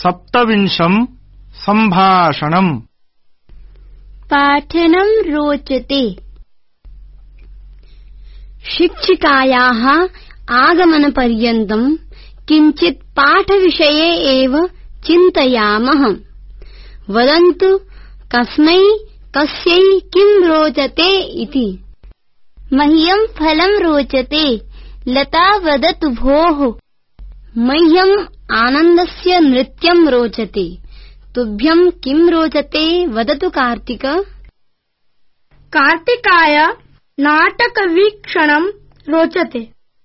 सप्तविंशं सम्भाषणम्। पाठनं रोचते। शिक्षिकायाः आगमनपर्यन्तं किञ्चित् पाठविषये एव चिन्तयामः। वदन्तु कस्मै कस्यै किं रोचते इति। मह्यं फलं रोचते। लता वदतु भोः। मह्यम् आनन्दस्य नृत्यं रोचते। तुभ्यं किं रोचते वदतु कार्तिक। कार्तिकाय नाटकवीक्षणं रोचते।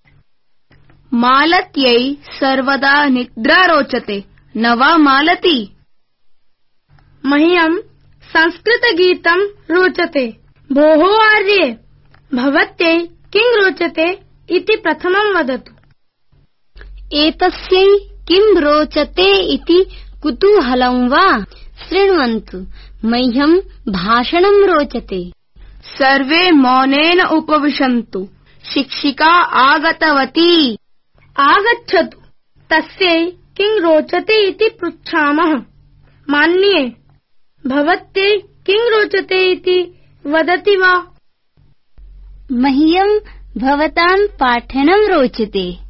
मालत्यै सर्वदा निद्रा रोचते। न वा मालती? मह्यं संस्कृतगीतं रोचते। भोः आर्ये, भवत्यै किं रोचते इति प्रथमं वदतु। एतस्यै किं रोचते इति कुतूहलं वा? शृण्वन्तु। मह्यं भाषणं रोचते। सर्वे मौनेन उपविशन्तु। शिक्षिका आगतवती। आगच्छतु। तस्यै किं रोचते इति पृच्छामः। मान्ये, भवत्यै किं रोचते इति वदति वा? मह्यं भवतां पाठनं रोचते।